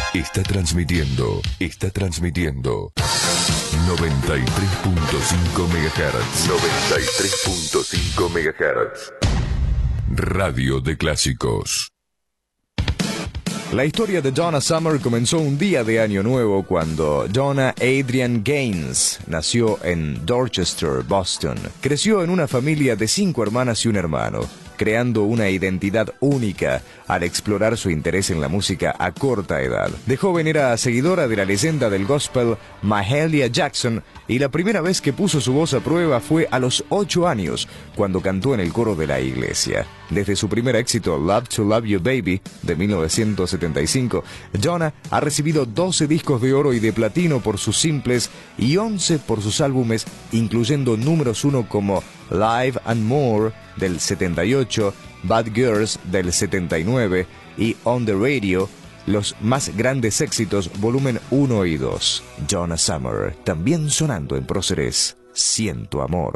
Está transmitiendo 93.5 MHz. 93.5 MHz. Radio de Clásicos. La historia de Donna Summer comenzó un día de Año Nuevo cuando Donna Adrienne Gaines nació en Dorchester, Boston. Creció en una familia de 5 hermanas y un hermano, creando una identidad única al explorar su interés en la música a corta edad. De joven era seguidora de la leyenda del gospel Mahalia Jackson y la primera vez que puso su voz a prueba fue a los 8 años, cuando cantó en el coro de la iglesia. Desde su primer éxito, Love to Love You Baby, de 1975, Donna ha recibido 12 discos de oro y de platino por sus simples y 11 por sus álbumes, incluyendo números 1 como Live and More del 78, Bad Girls del 79 y On the Radio, los más grandes éxitos volumen 1 y 2. Donna Summer, también sonando en Próceres, Siento Amor.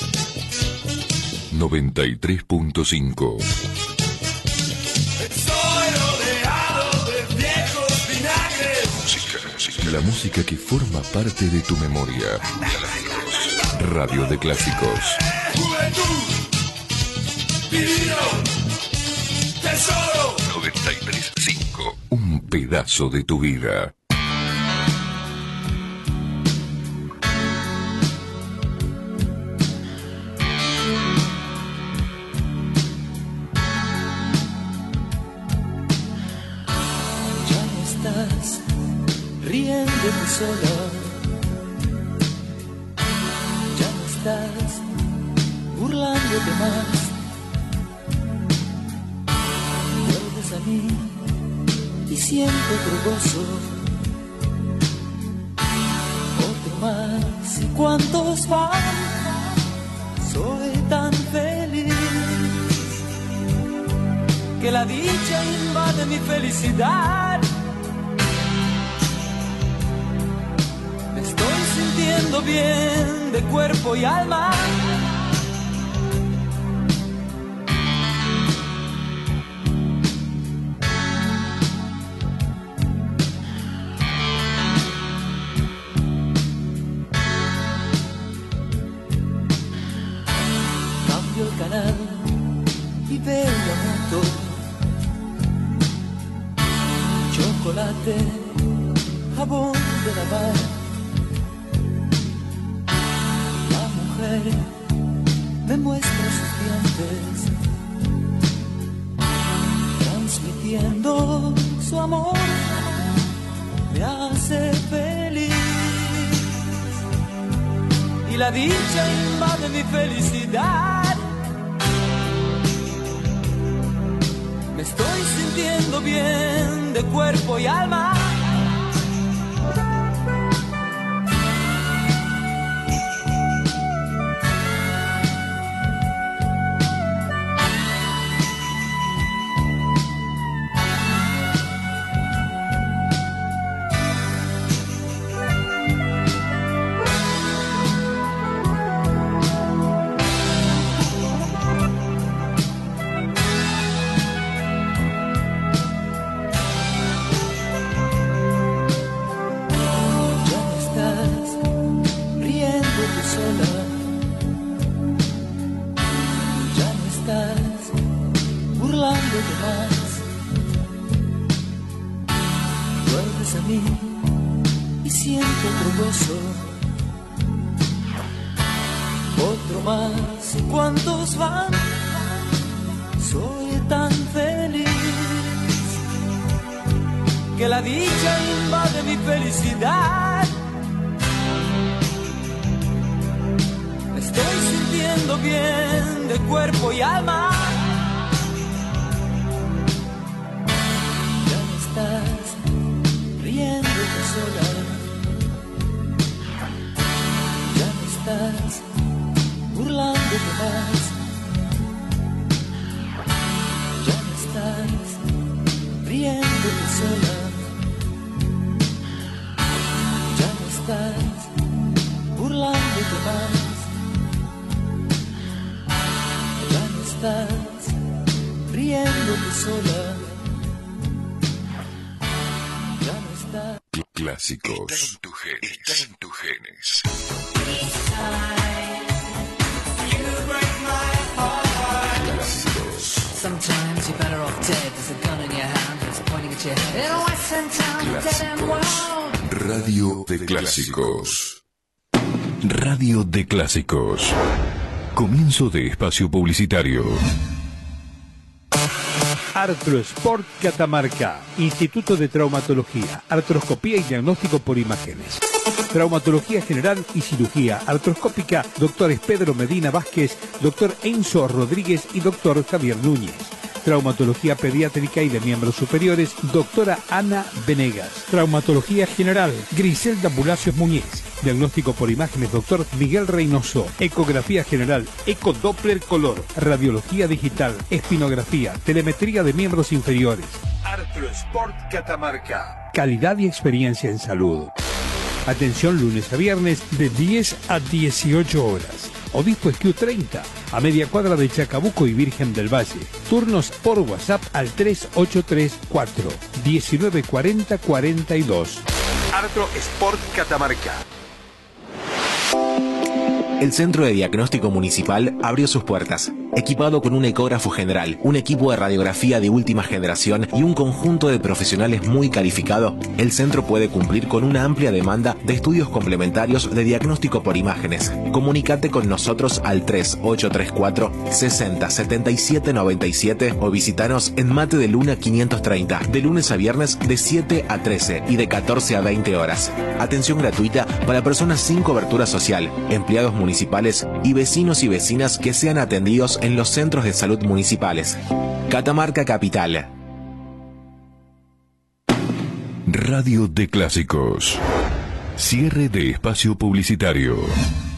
...93.5. la música que forma parte de tu memoria. Radio de Clásicos. Tesoro 93.5. Un pedazo de tu vida. Riéndete sola, ya no estás burlándote más. Vuelves a mí y siento otro gozo, otro más. ¿Y cuántos van? Soy tan feliz que la dicha invade mi felicidad. Sintiendo bien de cuerpo y alma. Cambio el canal y veo la moto, chocolate, jabón de lavar. Me muestra sus dientes, transmitiendo su amor, me hace feliz. Y la dicha invade mi felicidad. Me estoy sintiendo bien de cuerpo y alma. Clásicos. Está en tus genes. Clásicos. Sometimes you're better off dead. There's a gun in your hand that's pointing at your head. In a western town, dead and wild. Radio de Clásicos. Radio de Clásicos. Comienzo de espacio publicitario. Artrosport Catamarca, Instituto de Traumatología, Artroscopía y Diagnóstico por Imágenes. Traumatología general y cirugía artroscópica, doctores Pedro Medina Vázquez, doctor Enzo Rodríguez y doctor Javier Núñez. Traumatología pediátrica y de miembros superiores, doctora Ana Venegas. Traumatología general, Griselda Bulacios Muñiz. Diagnóstico por imágenes, doctor Miguel Reynoso. Ecografía general, ecodoppler color. Radiología digital, espinografía, telemetría de miembros inferiores. Artrosport Catamarca. Calidad y experiencia en salud. Atención lunes a viernes de 10 a 18 horas. Obispo Esquiú 30, a media cuadra de Chacabuco y Virgen del Valle. Turnos por WhatsApp al 3834 1940 42. Artro Sport Catamarca. El Centro de Diagnóstico Municipal abrió sus puertas, equipado con un ecógrafo general, un equipo de radiografía de última generación y un conjunto de profesionales muy calificado. El centro puede cumplir con una amplia demanda de estudios complementarios de diagnóstico por imágenes. Comunícate con nosotros al 3834 60 77 97 o visitanos en Mate de Luna 530, de lunes a viernes de 7 a 13 y de 14 a 20 horas. Atención gratuita para personas sin cobertura social, empleados municipales y vecinos y vecinas que sean atendidos en los centros de salud municipales. Catamarca Capital. Radio de Clásicos. Cierre de espacio publicitario.